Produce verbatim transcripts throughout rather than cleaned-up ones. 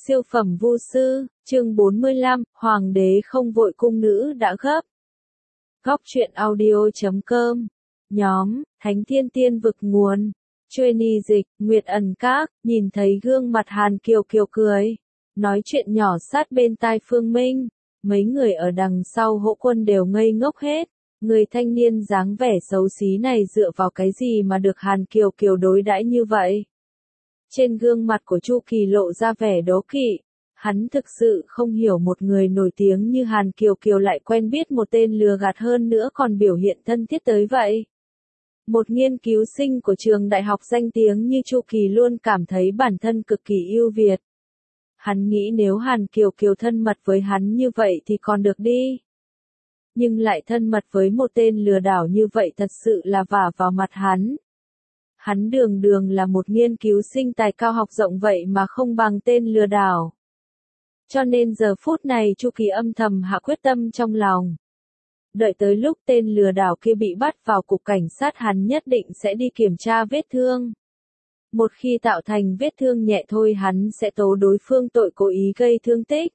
Siêu phẩm vu sư, chương bốn mươi lăm, Hoàng đế không vội cung nữ đã gấp. Góc truyện audio chấm com. Nhóm, Thánh Thiên Tiên Vực Nguồn. Chuyên dịch, Nguyệt Ẩn Các, nhìn thấy gương mặt Hàn Kiều Kiều cười. Nói chuyện nhỏ sát bên tai Phương Minh. Mấy người ở đằng sau Hỗ Quân đều ngây ngốc hết. Người thanh niên dáng vẻ xấu xí này dựa vào cái gì mà được Hàn Kiều Kiều đối đãi như vậy? Trên gương mặt của Chu Kỳ lộ ra vẻ đố kỵ. Hắn thực sự không hiểu một người nổi tiếng như Hàn Kiều Kiều lại quen biết một tên lừa gạt hơn nữa còn biểu hiện thân thiết tới vậy. Một nghiên cứu sinh của trường đại học danh tiếng như Chu Kỳ luôn cảm thấy bản thân cực kỳ ưu việt. Hắn nghĩ nếu Hàn Kiều Kiều thân mật với hắn như vậy thì còn được đi. Nhưng lại thân mật với một tên lừa đảo như vậy thật sự là vả vào mặt hắn. Hắn đường đường là một nghiên cứu sinh tài cao học rộng vậy mà không bằng tên lừa đảo. Cho nên giờ phút này Chu Kỳ âm thầm hạ quyết tâm trong lòng. Đợi tới lúc tên lừa đảo kia bị bắt vào cục cảnh sát hắn nhất định sẽ đi kiểm tra vết thương. Một khi tạo thành vết thương nhẹ thôi hắn sẽ tố đối phương tội cố ý gây thương tích.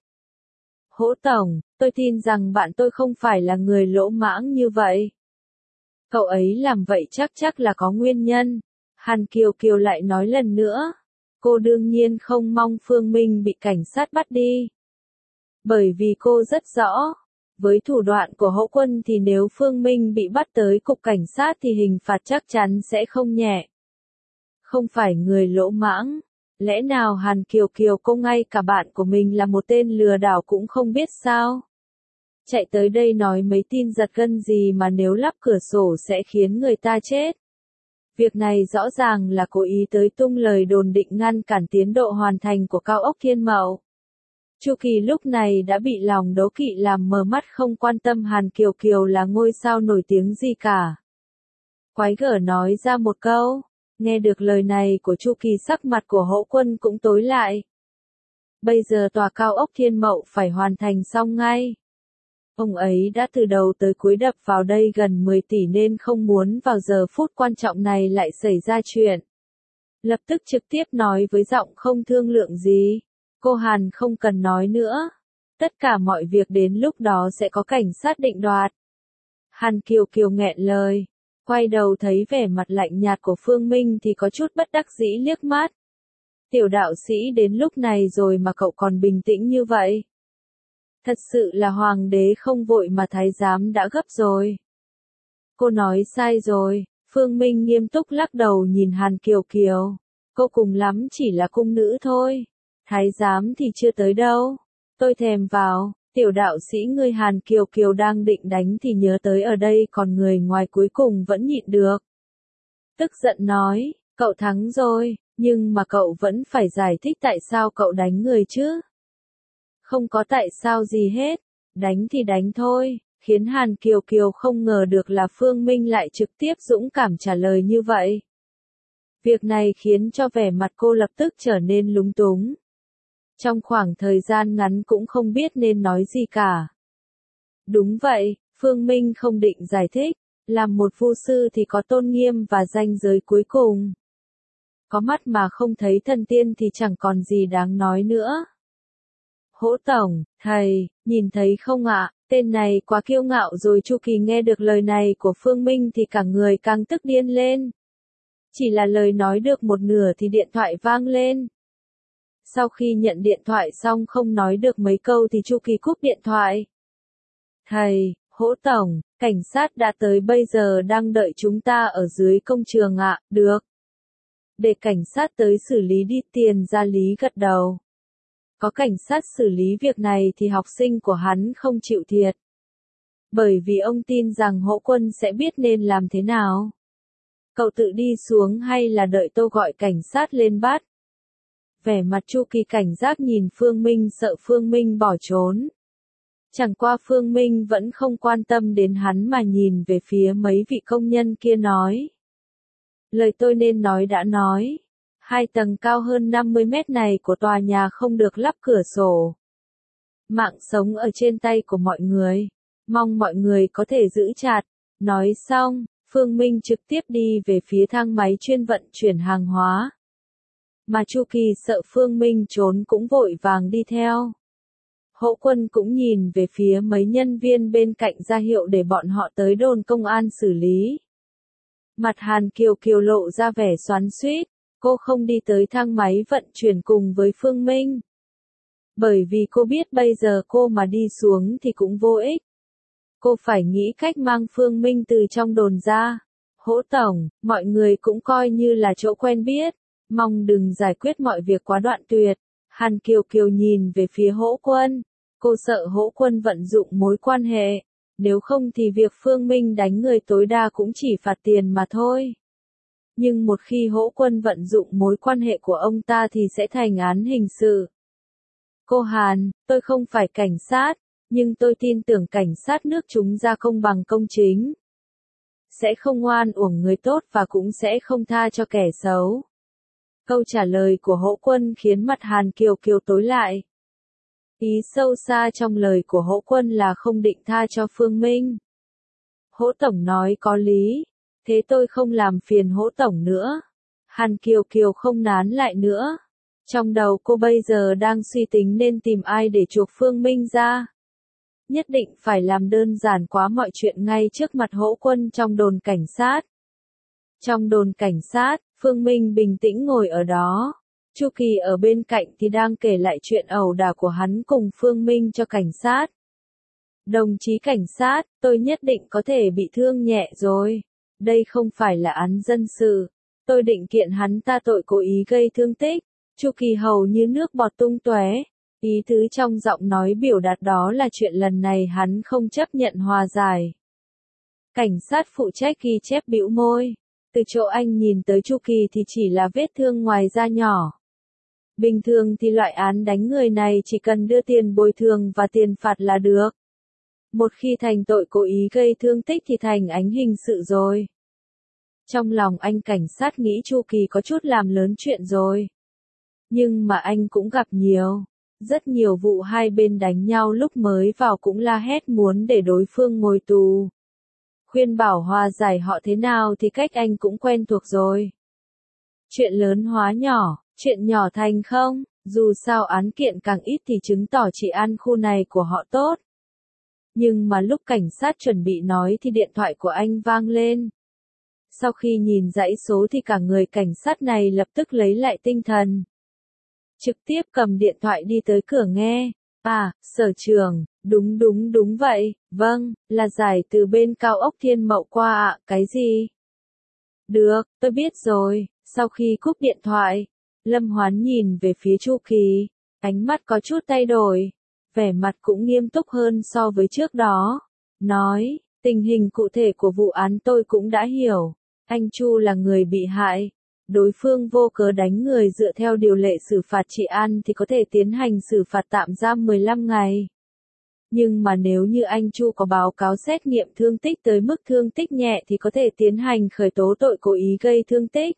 Hỗ Tổng, tôi tin rằng bạn tôi không phải là người lỗ mãng như vậy. Cậu ấy làm vậy chắc chắc là có nguyên nhân. Hàn Kiều Kiều lại nói lần nữa. Cô đương nhiên không mong Phương Minh bị cảnh sát bắt đi. Bởi vì cô rất rõ. Với thủ đoạn của Hỗ Quân thì nếu Phương Minh bị bắt tới cục cảnh sát thì hình phạt chắc chắn sẽ không nhẹ. Không phải người lỗ mãng. Lẽ nào Hàn Kiều Kiều cô ngay cả bạn của mình là một tên lừa đảo cũng không biết sao? Chạy tới đây nói mấy tin giật gân gì mà nếu lắp cửa sổ sẽ khiến người ta chết. Việc này rõ ràng là cố ý tới tung lời đồn định ngăn cản tiến độ hoàn thành của cao ốc Thiên Mậu. Chu Kỳ lúc này đã bị lòng đố kỵ làm mờ mắt không quan tâm Hàn Kiều Kiều là ngôi sao nổi tiếng gì cả. Quái gở nói ra một câu. Nghe được lời này của Chu Kỳ sắc mặt của Hỗ Quân cũng tối lại. Bây giờ tòa cao ốc Thiên Mậu phải hoàn thành xong ngay. Ông ấy đã từ đầu tới cuối đập vào đây gần mười tỷ nên không muốn vào giờ phút quan trọng này lại xảy ra chuyện. Lập tức trực tiếp nói với giọng không thương lượng gì. Cô Hàn không cần nói nữa. Tất cả mọi việc đến lúc đó sẽ có cảnh sát định đoạt. Hàn Kiều Kiều nghẹn lời. Quay đầu thấy vẻ mặt lạnh nhạt của Phương Minh thì có chút bất đắc dĩ liếc mắt. Tiểu đạo sĩ đến lúc này rồi mà cậu còn bình tĩnh như vậy. Thật sự là hoàng đế không vội mà thái giám đã gấp rồi. Cô nói sai rồi, Phương Minh nghiêm túc lắc đầu nhìn Hàn Kiều Kiều. Cô cùng lắm chỉ là cung nữ thôi. Thái giám thì chưa tới đâu. Tôi thèm vào, tiểu đạo sĩ ngươi Hàn Kiều Kiều đang định đánh thì nhớ tới ở đây còn người ngoài cuối cùng vẫn nhịn được. Tức giận nói, cậu thắng rồi, nhưng mà cậu vẫn phải giải thích tại sao cậu đánh người chứ. Không có tại sao gì hết, đánh thì đánh thôi, khiến Hàn Kiều Kiều không ngờ được là Phương Minh lại trực tiếp dũng cảm trả lời như vậy. Việc này khiến cho vẻ mặt cô lập tức trở nên lúng túng. Trong khoảng thời gian ngắn cũng không biết nên nói gì cả. Đúng vậy, Phương Minh không định giải thích, làm một vu sư thì có tôn nghiêm và ranh giới cuối cùng. Có mắt mà không thấy thần tiên thì chẳng còn gì đáng nói nữa. Hỗ Tổng, thầy, nhìn thấy không ạ, tên này quá kiêu ngạo rồi. Chu Kỳ nghe được lời này của Phương Minh thì cả người càng tức điên lên. Chỉ là lời nói được một nửa thì điện thoại vang lên. Sau khi nhận điện thoại xong không nói được mấy câu thì Chu Kỳ cúp điện thoại. Thầy, Hỗ Tổng, cảnh sát đã tới bây giờ đang đợi chúng ta ở dưới công trường ạ, được. Để cảnh sát tới xử lý đi. Tiền Gia Lý gật đầu. Có cảnh sát xử lý việc này thì học sinh của hắn không chịu thiệt. Bởi vì ông tin rằng Hỗ Quân sẽ biết nên làm thế nào. Cậu tự đi xuống hay là đợi tôi gọi cảnh sát lên bắt? Vẻ mặt Chu Kỳ cảnh giác nhìn Phương Minh sợ Phương Minh bỏ trốn. Chẳng qua Phương Minh vẫn không quan tâm đến hắn mà nhìn về phía mấy vị công nhân kia nói. Lời tôi nên nói đã nói. Hai tầng cao hơn năm mươi mét này của tòa nhà không được lắp cửa sổ. Mạng sống ở trên tay của mọi người. Mong mọi người có thể giữ chặt. Nói xong, Phương Minh trực tiếp đi về phía thang máy chuyên vận chuyển hàng hóa. mà Chu Kỳ sợ Phương Minh trốn cũng vội vàng đi theo. Hỗ Quân cũng nhìn về phía mấy nhân viên bên cạnh ra hiệu để bọn họ tới đồn công an xử lý. Mặt Hàn Kiều Kiều lộ ra vẻ xoắn xuýt, cô không đi tới thang máy vận chuyển cùng với Phương Minh. Bởi vì cô biết bây giờ cô mà đi xuống thì cũng vô ích. Cô phải nghĩ cách mang Phương Minh từ trong đồn ra. Hỗ tổng, mọi người cũng coi như là chỗ quen biết, mong đừng giải quyết mọi việc quá đoạn tuyệt. Hàn Kiều Kiều nhìn về phía Hỗ Quân, cô sợ Hỗ Quân vận dụng mối quan hệ, nếu không thì việc Phương Minh đánh người tối đa cũng chỉ phạt tiền mà thôi. Nhưng một khi Hỗ Quân vận dụng mối quan hệ của ông ta thì sẽ thành án hình sự. Cô Hàn, tôi không phải cảnh sát, nhưng tôi tin tưởng cảnh sát nước chúng ra công bằng công chính. Sẽ không oan uổng người tốt và cũng sẽ không tha cho kẻ xấu. Câu trả lời của Hỗ Quân khiến mặt Hàn Kiều Kiều tối lại. Ý sâu xa trong lời của Hỗ Quân là không định tha cho Phương Minh. Hỗ tổng nói có lý, thế tôi không làm phiền Hỗ tổng nữa. Hàn Kiều Kiều không nán lại nữa. Trong đầu cô bây giờ đang suy tính nên tìm ai để chuộc Phương Minh ra. Nhất định phải làm đơn giản quá mọi chuyện ngay trước mặt Hỗ Quân trong đồn cảnh sát. Trong đồn cảnh sát, Phương Minh bình tĩnh ngồi ở đó. Chu Kỳ ở bên cạnh thì đang kể lại chuyện ẩu đả của hắn cùng Phương Minh cho cảnh sát. Đồng chí cảnh sát, tôi nhất định có thể bị thương nhẹ rồi. Đây không phải là án dân sự. Tôi định kiện hắn ta tội cố ý gây thương tích. Chu Kỳ hầu như nước bọt tung tóe. Ý tứ trong giọng nói biểu đạt đó là chuyện lần này hắn không chấp nhận hòa giải. Cảnh sát phụ trách ghi chép bĩu môi. Từ chỗ anh nhìn tới Chu Kỳ thì chỉ là vết thương ngoài da nhỏ. Bình thường thì loại án đánh người này chỉ cần đưa tiền bồi thường và tiền phạt là được. Một khi thành tội cố ý gây thương tích thì thành án hình sự rồi. Trong lòng anh cảnh sát nghĩ Chu Kỳ có chút làm lớn chuyện rồi. Nhưng mà anh cũng gặp nhiều, rất nhiều vụ hai bên đánh nhau lúc mới vào cũng la hét muốn để đối phương ngồi tù. Khuyên bảo hòa giải họ thế nào thì cách anh cũng quen thuộc rồi. Chuyện lớn hóa nhỏ, chuyện nhỏ thành không, dù sao án kiện càng ít thì chứng tỏ chị ăn khu này của họ tốt. Nhưng mà lúc cảnh sát chuẩn bị nói thì điện thoại của anh vang lên. Sau khi nhìn dãy số thì cả người cảnh sát này lập tức lấy lại tinh thần. Trực tiếp cầm điện thoại đi tới cửa nghe. À, sở trưởng, đúng đúng đúng vậy, vâng, là giải từ bên cao ốc Thiên Mậu qua ạ, à, cái gì? Được, tôi biết rồi. Sau khi cúp điện thoại, Lâm Hoán nhìn về phía Chu Kỳ, ánh mắt có chút thay đổi, vẻ mặt cũng nghiêm túc hơn so với trước đó. Nói, tình hình cụ thể của vụ án tôi cũng đã hiểu, anh Chu là người bị hại. Đối phương vô cớ đánh người dựa theo điều lệ xử phạt trị an thì có thể tiến hành xử phạt tạm giam mười lăm ngày. Nhưng mà nếu như anh Chu có báo cáo xét nghiệm thương tích tới mức thương tích nhẹ thì có thể tiến hành khởi tố tội cố ý gây thương tích.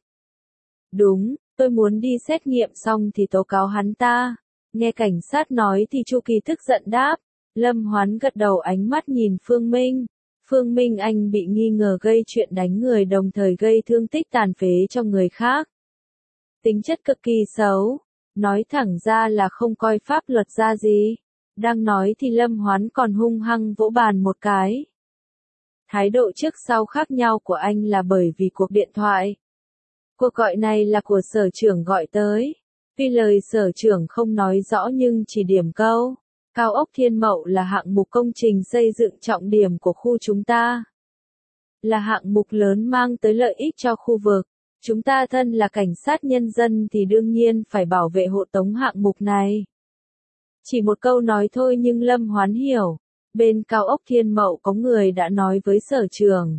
Đúng, tôi muốn đi xét nghiệm xong thì tố cáo hắn ta. Nghe cảnh sát nói thì Chu Kỳ tức giận đáp. Lâm Hoán gật đầu ánh mắt nhìn Phương Minh. Phương Minh anh bị nghi ngờ gây chuyện đánh người đồng thời gây thương tích tàn phế cho người khác. Tính chất cực kỳ xấu. Nói thẳng ra là không coi pháp luật ra gì. Đang nói thì Lâm Hoán còn hung hăng vỗ bàn một cái. Thái độ trước sau khác nhau của anh là bởi vì cuộc điện thoại. Cuộc gọi này là của sở trưởng gọi tới. Tuy lời sở trưởng không nói rõ nhưng chỉ điểm câu. Cao ốc Thiên Mậu là hạng mục công trình xây dựng trọng điểm của khu chúng ta. Là hạng mục lớn mang tới lợi ích cho khu vực. Chúng ta thân là cảnh sát nhân dân thì đương nhiên phải bảo vệ hộ tống hạng mục này. Chỉ một câu nói thôi nhưng Lâm Hoán hiểu. Bên cao ốc Thiên Mậu có người đã nói với sở trưởng.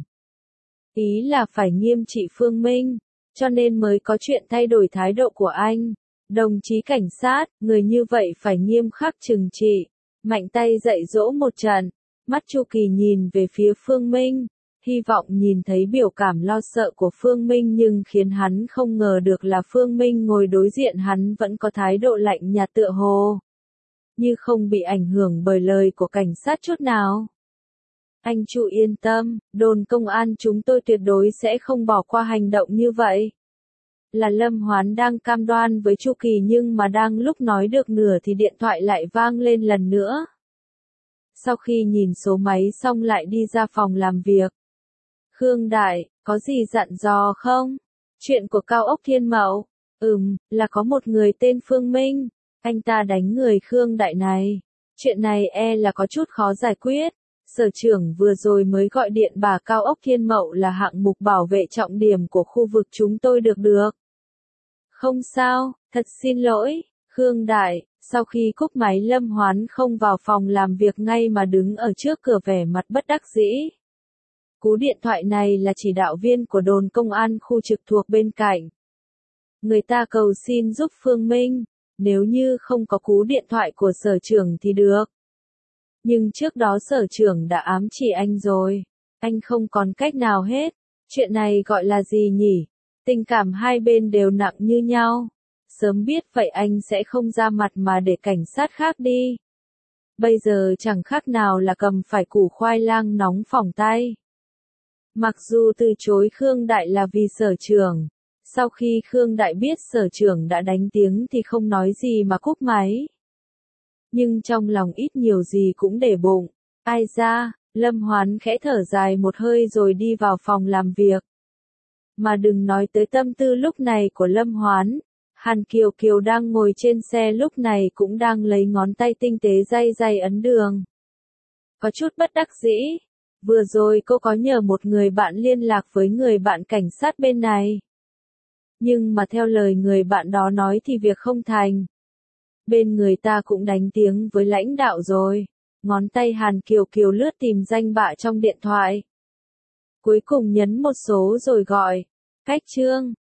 Ý là phải nghiêm trị Phương Minh, cho nên mới có chuyện thay đổi thái độ của anh. Đồng chí cảnh sát, người như vậy phải nghiêm khắc trừng trị. Mạnh tay dạy dỗ một trận. Mắt Chu Kỳ nhìn về phía Phương Minh. Hy vọng nhìn thấy biểu cảm lo sợ của Phương Minh nhưng khiến hắn không ngờ được là Phương Minh ngồi đối diện hắn vẫn có thái độ lạnh nhạt tựa hồ. Như không bị ảnh hưởng bởi lời của cảnh sát chút nào. Anh Chu yên tâm, đồn công an chúng tôi tuyệt đối sẽ không bỏ qua hành động như vậy. Là Lâm Hoán đang cam đoan với Chu Kỳ nhưng mà đang lúc nói được nửa thì điện thoại lại vang lên lần nữa. Sau khi nhìn số máy xong lại đi ra phòng làm việc. Khương Đại, có gì dặn dò không? Chuyện của cao ốc Thiên Mậu. Ừm, là có một người tên Phương Minh. Anh ta đánh người Khương Đại này. Chuyện này e là có chút khó giải quyết. Sở trưởng vừa rồi mới gọi điện bà cao ốc Thiên Mậu là hạng mục bảo vệ trọng điểm của khu vực chúng tôi được được. Không sao, thật xin lỗi, Khương Đại. Sau khi cúp máy Lâm Hoán không vào phòng làm việc ngay mà đứng ở trước cửa vẻ mặt bất đắc dĩ. Cú điện thoại này là chỉ đạo viên của đồn công an khu trực thuộc bên cạnh. Người ta cầu xin giúp Phương Minh, nếu như không có cú điện thoại của sở trưởng thì được. Nhưng trước đó sở trưởng đã ám chỉ anh rồi, anh không còn cách nào hết. Chuyện này gọi là gì nhỉ? Tình cảm hai bên đều nặng như nhau. Sớm biết vậy anh sẽ không ra mặt mà để cảnh sát khác đi. Bây giờ chẳng khác nào là cầm phải củ khoai lang nóng phỏng tay. Mặc dù từ chối Khương Đại là vì sở trưởng, sau khi Khương Đại biết sở trưởng đã đánh tiếng thì không nói gì mà cúp máy. Nhưng trong lòng ít nhiều gì cũng để bụng. Ai ra, Lâm Hoán khẽ thở dài một hơi rồi đi vào phòng làm việc. Mà đừng nói tới tâm tư lúc này của Lâm Hoán. Hàn Kiều Kiều đang ngồi trên xe lúc này cũng đang lấy ngón tay tinh tế day day ấn đường. Có chút bất đắc dĩ. Vừa rồi cô có nhờ một người bạn liên lạc với người bạn cảnh sát bên này. Nhưng mà theo lời người bạn đó nói thì việc không thành. Bên người ta cũng đánh tiếng với lãnh đạo rồi. Ngón tay Hàn Kiều Kiều lướt tìm danh bạ trong điện thoại. Cuối cùng nhấn một số rồi gọi. Cách Trương,